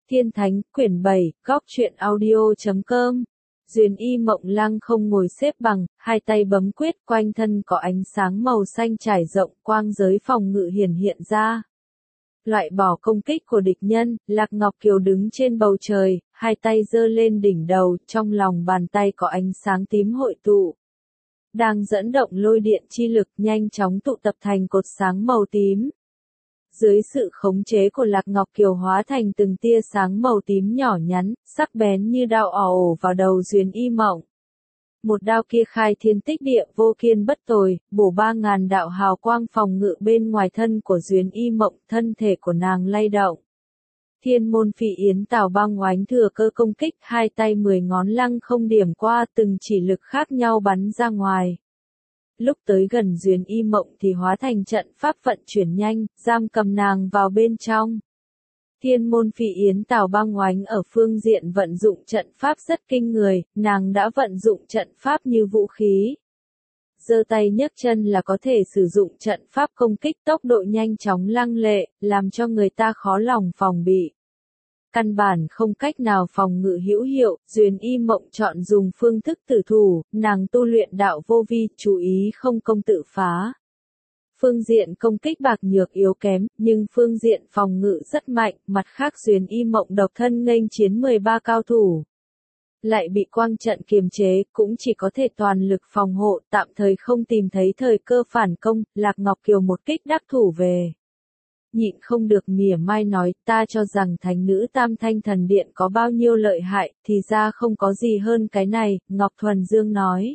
Thiên Thánh, quyển 7, góc truyện audio.com. Duyên Y Mộng Lăng không ngồi xếp bằng, hai tay bấm quyết, quanh thân có ánh sáng màu xanh trải rộng, quang giới phòng ngự hiển hiện ra. Loại bỏ công kích của địch nhân, Lạc Ngọc Kiều đứng trên bầu trời, hai tay giơ lên đỉnh đầu, trong lòng bàn tay có ánh sáng tím hội tụ. Đang dẫn động lôi điện chi lực nhanh chóng tụ tập thành cột sáng màu tím. Dưới sự khống chế của Lạc Ngọc Kiều hóa thành từng tia sáng màu tím nhỏ nhắn, sắc bén như đao ồ vào đầu Duyên Y Mộng. Một đao kia khai thiên tích địa vô kiên bất tồi, bổ 3000 đạo hào quang phòng ngự bên ngoài thân của Duyên Y Mộng, thân thể của nàng lay động. Thiên môn Phỉ Yến Tào Băng oánh thừa cơ công kích, hai tay 10 ngón lăng không điểm qua, từng chỉ lực khác nhau bắn ra ngoài. Lúc tới gần Duyên Y Mộng thì hóa thành trận pháp vận chuyển nhanh, giam cầm nàng vào bên trong. Thiên môn Phỉ Yến Tào Băng oánh ở phương diện vận dụng trận pháp rất kinh người, nàng đã vận dụng trận pháp như vũ khí. Giơ tay nhấc chân là có thể sử dụng trận pháp công kích, tốc độ nhanh chóng lăng lệ, làm cho người ta khó lòng phòng bị. Căn bản không cách nào phòng ngự hữu hiệu, Duyên Y Mộng chọn dùng phương thức tử thủ, nàng tu luyện đạo vô vi, chú ý không công tự phá. Phương diện công kích bạc nhược yếu kém, nhưng phương diện phòng ngự rất mạnh, mặt khác Duyên Y Mộng độc thân nghênh chiến 13 cao thủ. Lại bị quang trận kiềm chế, cũng chỉ có thể toàn lực phòng hộ, tạm thời không tìm thấy thời cơ phản công, Lạc Ngọc Kiều một kích đắc thủ về. Nhịn không được mỉa mai nói, ta cho rằng thánh nữ Tam Thanh Thần Điện có bao nhiêu lợi hại, thì ra không có gì hơn cái này, Ngọc Thuần Dương nói.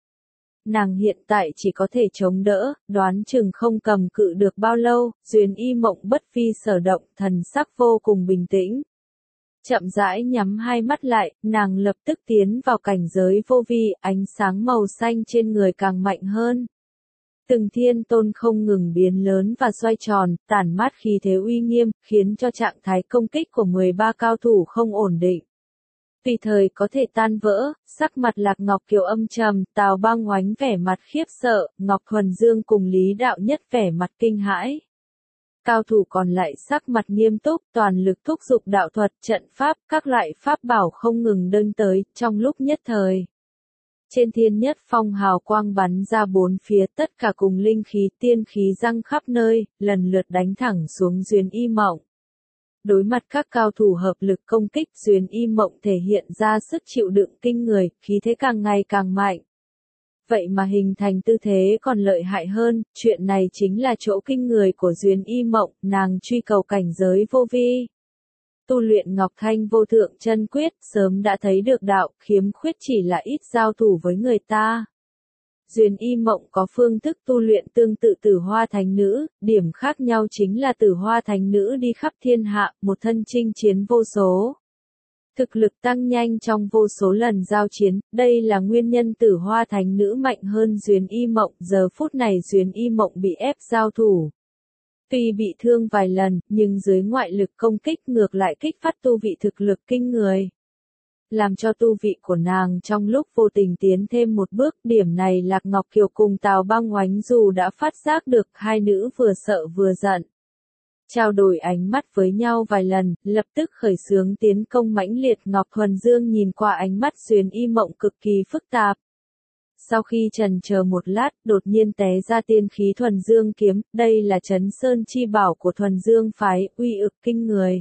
Nàng hiện tại chỉ có thể chống đỡ, đoán chừng không cầm cự được bao lâu, Duyên Y Mộng bất phi sở động, thần sắc vô cùng bình tĩnh. Chậm rãi nhắm hai mắt lại, nàng lập tức tiến vào cảnh giới vô vi, ánh sáng màu xanh trên người càng mạnh hơn. Từng thiên tôn không ngừng biến lớn và xoay tròn, tản mát khí thế uy nghiêm, khiến cho trạng thái công kích của 13 cao thủ không ổn định. Tùy thời có thể tan vỡ, sắc mặt Lạc Ngọc Kiều âm trầm, Tào Băng oánh vẻ mặt khiếp sợ, Ngọc Thuần Dương cùng Lý Đạo Nhất vẻ mặt kinh hãi. Cao thủ còn lại sắc mặt nghiêm túc, toàn lực thúc giục đạo thuật, trận pháp, các loại pháp bảo không ngừng đâng tới, trong lúc nhất thời. Trên thiên nhất phong hào quang bắn ra bốn phía, tất cả cùng linh khí tiên khí răng khắp nơi, lần lượt đánh thẳng xuống Duyên Y Mộng. Đối mặt các cao thủ hợp lực công kích, Duyên Y Mộng thể hiện ra sức chịu đựng kinh người, khí thế càng ngày càng mạnh. Vậy mà hình thành tư thế còn lợi hại hơn, chuyện này chính là chỗ kinh người của Duyên Y Mộng, nàng truy cầu cảnh giới vô vi. Tu luyện Ngọc Thanh Vô Thượng Chân Quyết, sớm đã thấy được đạo, khiếm khuyết chỉ là ít giao thủ với người ta. Duyên Y Mộng có phương thức tu luyện tương tự Tử Hoa Thánh Nữ, điểm khác nhau chính là Tử Hoa Thánh Nữ đi khắp thiên hạ, một thân chinh chiến vô số. Thực lực tăng nhanh trong vô số lần giao chiến, đây là nguyên nhân Tử Hoa Thánh Nữ mạnh hơn Duyên Y Mộng, giờ phút này Duyên Y Mộng bị ép giao thủ. Tuy bị thương vài lần, nhưng dưới ngoại lực công kích ngược lại kích phát tu vị thực lực kinh người. Làm cho tu vị của nàng trong lúc vô tình tiến thêm một bước, điểm này Lạc Ngọc Kiều cùng Tào Băng oánh dù đã phát giác được, hai nữ vừa sợ vừa giận. Trao đổi ánh mắt với nhau vài lần, lập tức khởi xướng tiến công mãnh liệt. Ngọc Thuần Dương nhìn qua ánh mắt Duyên Y Mộng cực kỳ phức tạp. Sau khi trần chờ một lát, đột nhiên té ra tiên khí Thuần Dương kiếm, đây là Trấn Sơn chi bảo của Thuần Dương phái, uy ực kinh người.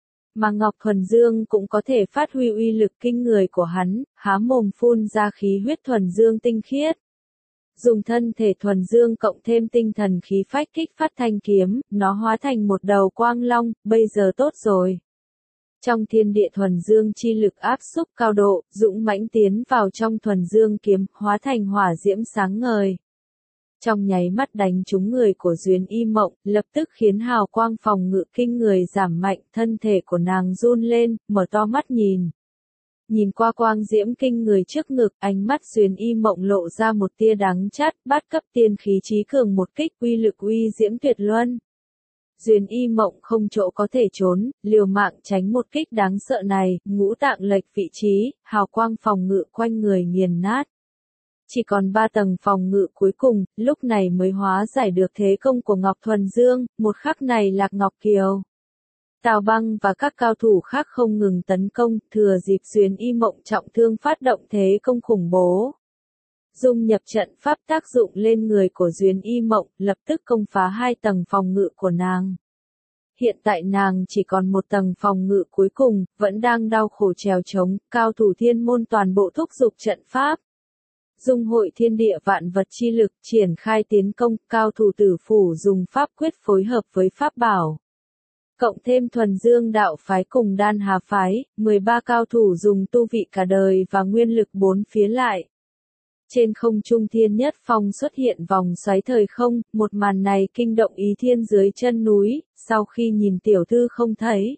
Mà Ngọc Thuần Dương cũng có thể phát huy uy lực kinh người của hắn, há mồm phun ra khí huyết Thuần Dương tinh khiết. Dùng thân thể Thuần Dương cộng thêm tinh thần khí phách kích phát thanh kiếm, nó hóa thành một đầu quang long, bây giờ tốt rồi. Trong thiên địa Thuần Dương chi lực áp xúc cao độ, dũng mãnh tiến vào trong Thuần Dương kiếm, hóa thành hỏa diễm sáng ngời. Trong nháy mắt đánh trúng người của Duyên Y Mộng, lập tức khiến hào quang phòng ngự kinh người giảm mạnh, thân thể của nàng run lên, mở to mắt nhìn. Nhìn qua quang diễm kinh người trước ngực, ánh mắt Duyên Y Mộng lộ ra một tia đắng chát, bát cấp tiên khí chí cường một kích, uy lực uy diễm tuyệt luân. Duyên Y Mộng không chỗ có thể trốn, liều mạng tránh một kích đáng sợ này, ngũ tạng lệch vị trí, hào quang phòng ngự quanh người nghiền nát. Chỉ còn 3 tầng phòng ngự cuối cùng, lúc này mới hóa giải được thế công của Ngọc Thuần Dương, một khắc này Lạc Ngọc Kiều. Tào Băng và các cao thủ khác không ngừng tấn công, thừa dịp Duyến Y Mộng trọng thương phát động thế công khủng bố. Dung nhập trận pháp tác dụng lên người của Duyến Y Mộng, lập tức công phá 2 tầng phòng ngự của nàng. Hiện tại nàng chỉ còn 1 tầng phòng ngự cuối cùng, vẫn đang đau khổ trèo trống, cao thủ thiên môn toàn bộ thúc giục trận pháp. Dung hội thiên địa vạn vật chi lực, triển khai tiến công, cao thủ Tử Phủ dùng pháp quyết phối hợp với pháp bảo. Cộng thêm Thuần Dương đạo phái cùng Đan Hà phái, 13 cao thủ dùng tu vị cả đời và nguyên lực 4 phía lại. Trên không trung Thiên Nhất Phong xuất hiện vòng xoáy thời không, một màn này kinh động Ý Thiên dưới chân núi, sau khi nhìn tiểu thư không thấy.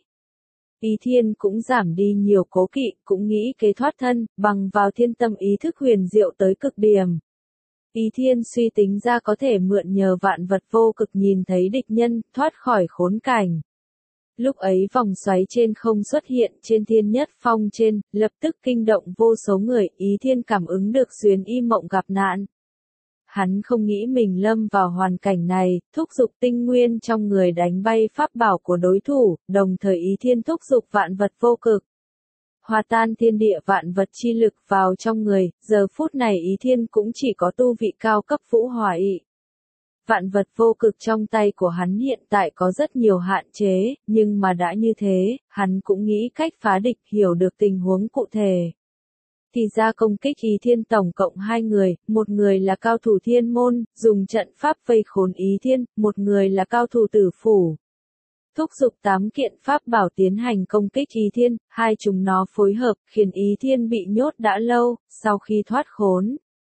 Ý Thiên cũng giảm đi nhiều cố kỵ, cũng nghĩ kế thoát thân, bằng vào thiên tâm ý thức huyền diệu tới cực điểm. Ý Thiên suy tính ra có thể mượn nhờ vạn vật vô cực nhìn thấy địch nhân, thoát khỏi khốn cảnh. Lúc ấy vòng xoáy trên không xuất hiện trên Thiên Nhất Phong trên, lập tức kinh động vô số người, Ý Thiên cảm ứng được Duyến Y Mộng gặp nạn. Hắn không nghĩ mình lâm vào hoàn cảnh này, thúc giục tinh nguyên trong người đánh bay pháp bảo của đối thủ, đồng thời Ý Thiên thúc giục vạn vật vô cực. Hòa tan thiên địa vạn vật chi lực vào trong người, giờ phút này Ý Thiên cũng chỉ có tu vị cao cấp vũ hỏa ị. Vạn vật vô cực trong tay của hắn hiện tại có rất nhiều hạn chế, nhưng mà đã như thế, hắn cũng nghĩ cách phá địch, hiểu được tình huống cụ thể. Thì ra công kích Ý Thiên tổng cộng 2 người, một người là cao thủ thiên môn, dùng trận pháp vây khốn Ý Thiên, một người là cao thủ Tử Phủ. Thúc giục 8 kiện pháp bảo tiến hành công kích Ý Thiên, hai chúng nó phối hợp, khiến Ý Thiên bị nhốt đã lâu, sau khi thoát khốn.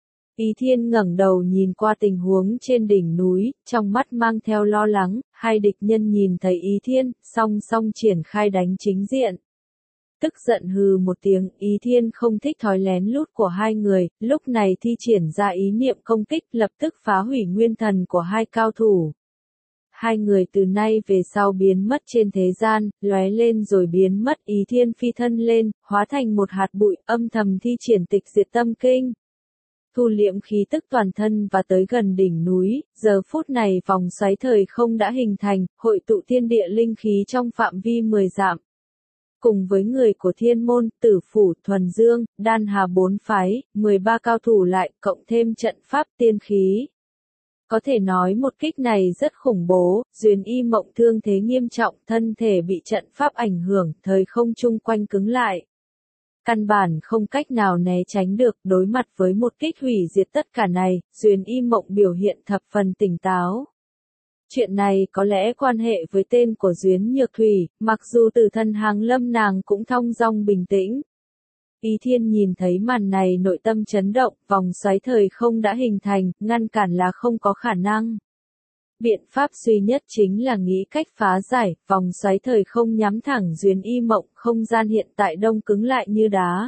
Ý Thiên ngẩng đầu nhìn qua tình huống trên đỉnh núi, trong mắt mang theo lo lắng, hai địch nhân nhìn thấy Ý Thiên, song song triển khai đánh chính diện. Tức giận hừ một tiếng, Ý Thiên không thích thói lén lút của hai người, lúc này thi triển ra ý niệm công kích lập tức phá hủy nguyên thần của hai cao thủ. Hai người từ nay về sau biến mất trên thế gian, lóe lên rồi biến mất, Ý Thiên phi thân lên, hóa thành một hạt bụi, âm thầm thi triển tịch diệt tâm kinh. Thu liễm khí tức toàn thân và tới gần đỉnh núi, giờ phút này vòng xoáy thời không đã hình thành, hội tụ thiên địa linh khí trong phạm vi 10 dặm. Cùng với người của Thiên Môn, Tử Phủ, Thuần Dương, Đan Hà 4 phái, 13 cao thủ lại, cộng thêm trận pháp tiên khí. Có thể nói một kích này rất khủng bố, Duyến Y Mộng thương thế nghiêm trọng, thân thể bị trận pháp ảnh hưởng, thời không chung quanh cứng lại. Căn bản không cách nào né tránh được, đối mặt với một kích hủy diệt tất cả này, Duyến Y Mộng biểu hiện thập phần tỉnh táo. Chuyện này có lẽ quan hệ với tên của Duyến Nhược Thủy, mặc dù từ thân hàng lâm nàng cũng thong dong bình tĩnh. Ý Thiên nhìn thấy màn này nội tâm chấn động, vòng xoáy thời không đã hình thành, ngăn cản là không có khả năng. Biện pháp duy nhất chính là nghĩ cách phá giải, vòng xoáy thời không nhắm thẳng Duyến Y Mộng, không gian hiện tại đông cứng lại như đá.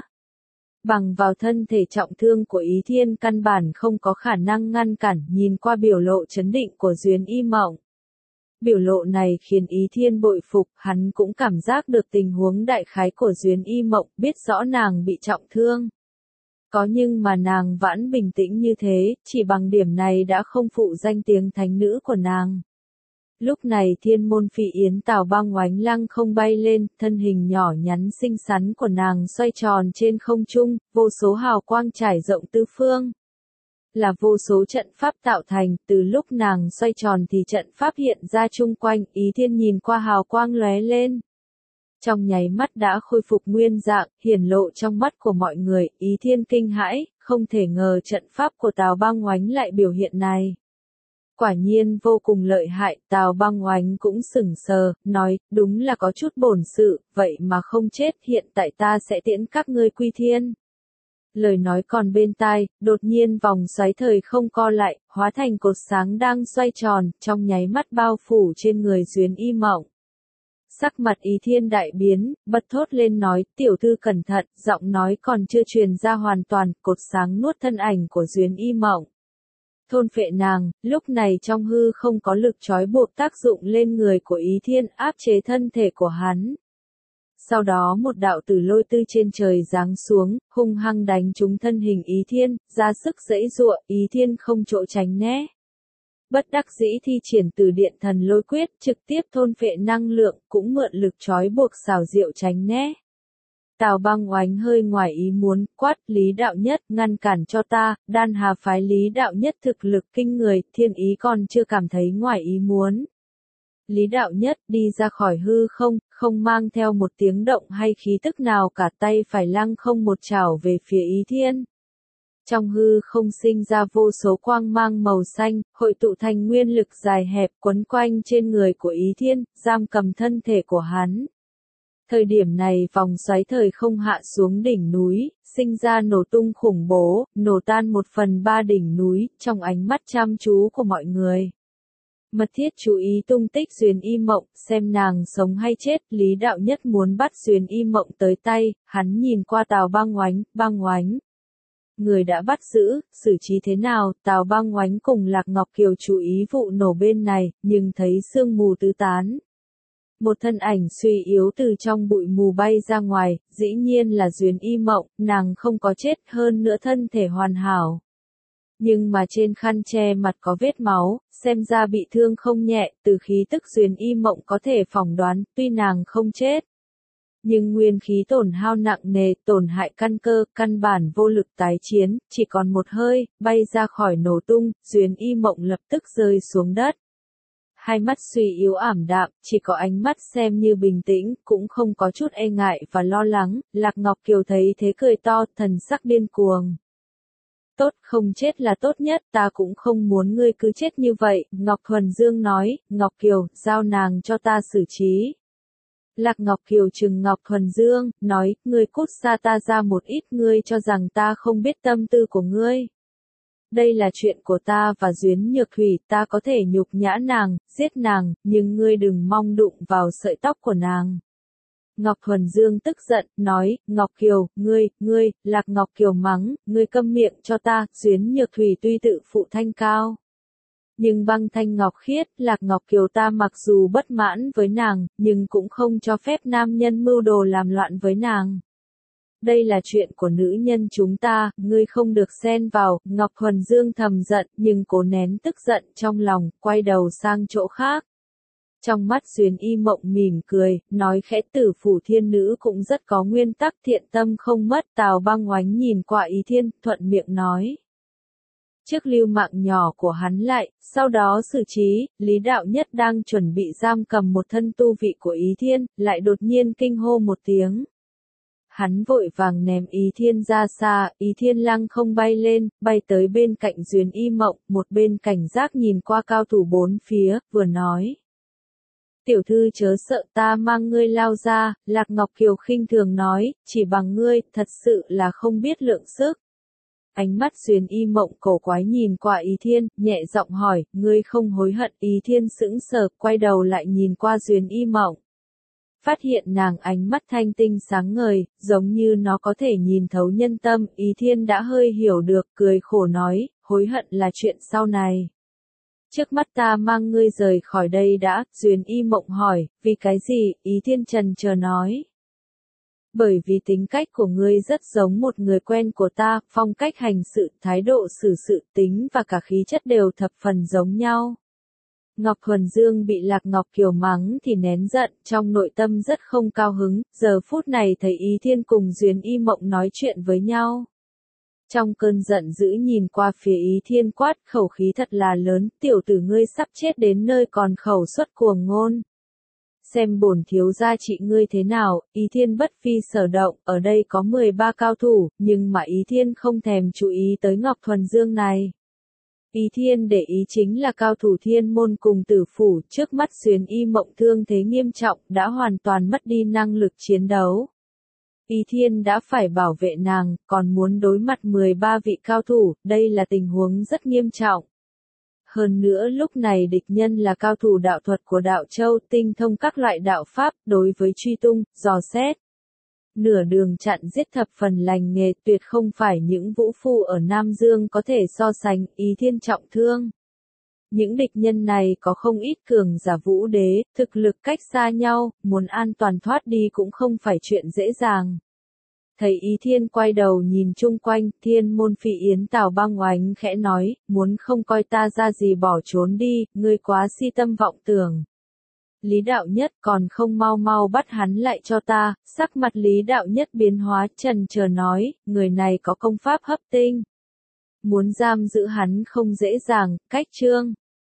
Bằng vào thân thể trọng thương của Ý Thiên căn bản không có khả năng ngăn cản, nhìn qua biểu lộ chấn định của Duyến Y Mộng. Biểu lộ này khiến Ý Thiên bội phục, hắn cũng cảm giác được tình huống đại khái của Duyến Y Mộng, biết rõ nàng bị trọng thương. Có nhưng mà nàng vẫn bình tĩnh như thế, chỉ bằng điểm này đã không phụ danh tiếng thánh nữ của nàng. Lúc này Thiên Môn Phỉ Yến Tào Băng oánh lăng không bay lên, thân hình nhỏ nhắn xinh xắn của nàng xoay tròn trên không trung, vô số hào quang trải rộng tứ phương. Là vô số trận pháp tạo thành, từ lúc nàng xoay tròn thì trận pháp hiện ra chung quanh, Ý Thiên nhìn qua hào quang lóe lên. Trong nháy mắt đã khôi phục nguyên dạng, hiển lộ trong mắt của mọi người, Ý Thiên kinh hãi, không thể ngờ trận pháp của Tào Băng oánh lại biểu hiện này. Quả nhiên vô cùng lợi hại, Tào Băng oánh cũng sững sờ, nói, đúng là có chút bổn sự, vậy mà không chết, hiện tại ta sẽ tiễn các ngươi quy thiên. Lời nói còn bên tai, đột nhiên vòng xoáy thời không co lại, hóa thành cột sáng đang xoay tròn, trong nháy mắt bao phủ trên người Duyến Y Mộng. Sắc mặt Ý Thiên đại biến, bật thốt lên nói, tiểu thư cẩn thận, giọng nói còn chưa truyền ra hoàn toàn, cột sáng nuốt thân ảnh của Duyến Y Mộng. Thôn phệ nàng, lúc này trong hư không có lực trói buộc tác dụng lên người của Ý Thiên, áp chế thân thể của hắn. Sau đó một đạo tử lôi từ trên trời giáng xuống, hung hăng đánh trúng thân hình Ý Thiên, ra sức giãy giụa, Ý Thiên không chỗ tránh né. Bất đắc dĩ thi triển từ điện thần lôi quyết, trực tiếp thôn phệ năng lượng, cũng mượn lực trói buộc xảo diệu tránh né. Tào Băng Oánh hơi ngoài ý muốn, quát, Lý Đạo Nhất, ngăn cản cho ta, Đan Hà phái Lý Đạo Nhất thực lực kinh người, Thiên Ý còn chưa cảm thấy ngoài ý muốn. Lý Đạo Nhất đi ra khỏi hư không, không mang theo một tiếng động hay khí tức nào cả, tay phải lăng không một chảo về phía Ý Thiên. Trong hư không sinh ra vô số quang mang màu xanh, hội tụ thành nguyên lực dài hẹp quấn quanh trên người của Ý Thiên, giam cầm thân thể của hắn. Thời điểm này vòng xoáy thời không hạ xuống đỉnh núi, sinh ra nổ tung khủng bố, nổ tan 1/3 đỉnh núi, trong ánh mắt chăm chú của mọi người. Mật thiết chú ý tung tích Duyên Y Mộng, xem nàng sống hay chết, Lý Đạo Nhất muốn bắt Duyên Y Mộng tới tay, hắn nhìn qua Tào Băng Oánh. Người đã bắt giữ, xử trí thế nào, Tào Băng Oánh cùng Lạc Ngọc Kiều chú ý vụ nổ bên này, nhưng thấy sương mù tứ tán. Một thân ảnh suy yếu từ trong bụi mù bay ra ngoài, dĩ nhiên là Duyên Y Mộng, nàng không có chết, hơn nữa thân thể hoàn hảo. Nhưng mà trên khăn che mặt có vết máu, xem ra bị thương không nhẹ, từ khí tức Duyên Y Mộng có thể phỏng đoán, tuy nàng không chết. Nhưng nguyên khí tổn hao nặng nề, tổn hại căn cơ, căn bản vô lực tái chiến, chỉ còn một hơi, bay ra khỏi nổ tung, Duyên Y Mộng lập tức rơi xuống đất. Hai mắt suy yếu ảm đạm, chỉ có ánh mắt xem như bình tĩnh, cũng không có chút e ngại và lo lắng, Lạc Ngọc Kiều thấy thế cười to, thần sắc điên cuồng. Tốt, không chết là tốt nhất, ta cũng không muốn ngươi cứ chết như vậy, Ngọc Thuần Dương nói, Ngọc Kiều, giao nàng cho ta xử trí. Lạc Ngọc Kiều trừng Ngọc Thuần Dương, nói, ngươi cút xa ta ra một ít, ngươi cho rằng ta không biết tâm tư của ngươi. Đây là chuyện của ta và Duyến Nhược Thủy, ta có thể nhục nhã nàng, giết nàng, nhưng ngươi đừng mong đụng vào sợi tóc của nàng. Ngọc Thuần Dương tức giận, nói, Ngọc Kiều, ngươi, Lạc Ngọc Kiều mắng, ngươi câm miệng cho ta, Duyến Nhược Thủy tuy tự phụ thanh cao. Nhưng băng thanh ngọc khiết, Lạc Ngọc Kiều ta mặc dù bất mãn với nàng, nhưng cũng không cho phép nam nhân mưu đồ làm loạn với nàng. Đây là chuyện của nữ nhân chúng ta, ngươi không được xen vào, Ngọc Thuần Dương thầm giận, nhưng cố nén tức giận trong lòng, quay đầu sang chỗ khác. Trong mắt Duyên Y Mộng mỉm cười, nói khẽ Tử Phủ Thiên Nữ cũng rất có nguyên tắc thiện tâm không mất, Tào Băng Oánh nhìn qua Ý Thiên, thuận miệng nói. Trước lưu mạng nhỏ của hắn lại, sau đó xử trí, Lý Đạo Nhất đang chuẩn bị giam cầm một thân tu vị của Ý Thiên, lại đột nhiên kinh hô một tiếng. Hắn vội vàng ném Ý Thiên ra xa, Ý Thiên lăng không bay lên, bay tới bên cạnh Duyên Y Mộng, một bên cảnh giác nhìn qua cao thủ bốn phía, vừa nói. Tiểu thư chớ sợ, ta mang ngươi lao ra, Lạc Ngọc Kiều khinh thường nói, chỉ bằng ngươi, thật sự là không biết lượng sức. Ánh mắt Duyên Y Mộng cổ quái nhìn qua Ý Thiên, nhẹ giọng hỏi, ngươi không hối hận, Ý Thiên sững sờ, quay đầu lại nhìn qua Duyên Y Mộng. Phát hiện nàng ánh mắt thanh tinh sáng ngời, giống như nó có thể nhìn thấu nhân tâm, Ý Thiên đã hơi hiểu được, cười khổ nói, hối hận là chuyện sau này. Trước mắt ta mang ngươi rời khỏi đây đã, Duyên Y Mộng hỏi, vì cái gì, Ý Thiên trần chờ nói. Bởi vì tính cách của ngươi rất giống một người quen của ta, phong cách hành sự, thái độ xử sự tính và cả khí chất đều thập phần giống nhau. Ngọc Thuần Dương bị Lạc Ngọc Kiều mắng thì nén giận, trong nội tâm rất không cao hứng, giờ phút này thấy Ý Thiên cùng Duyên Y Mộng nói chuyện với nhau. Trong cơn giận dữ nhìn qua phía Ý Thiên quát, khẩu khí thật là lớn, tiểu tử ngươi sắp chết đến nơi còn khẩu xuất cuồng ngôn. Xem bổn thiếu gia trị ngươi thế nào, Ý Thiên bất phi sở động, ở đây có 13 cao thủ, nhưng mà Ý Thiên không thèm chú ý tới Ngọc Thuần Dương này. Ý Thiên để ý chính là cao thủ Thiên Môn cùng Tử Phủ, trước mắt Duyên Y Mộng thương thế nghiêm trọng, đã hoàn toàn mất đi năng lực chiến đấu. Ý Thiên đã phải bảo vệ nàng, còn muốn đối mặt 13 vị cao thủ, đây là tình huống rất nghiêm trọng. Hơn nữa lúc này địch nhân là cao thủ đạo thuật của Đạo Châu, tinh thông các loại đạo pháp, đối với truy tung, dò xét. Nửa đường chặn giết thập phần lành nghề, tuyệt không phải những vũ phu ở Nam Dương có thể so sánh, Ý Thiên trọng thương. Những địch nhân này có không ít cường giả vũ đế, thực lực cách xa nhau, muốn an toàn thoát đi cũng không phải chuyện dễ dàng. Thấy Ý Thiên quay đầu nhìn chung quanh, Thiên môn Phỉ Yến Tào Băng Oánh khẽ nói, muốn không coi ta ra gì bỏ trốn đi, ngươi quá si tâm vọng tưởng. Lý Đạo Nhất còn không mau mau bắt hắn lại cho ta, sắc mặt Lý Đạo Nhất biến hóa, chần chờ nói, người này có công pháp hấp tinh. Muốn giam giữ hắn không dễ dàng, cách Trương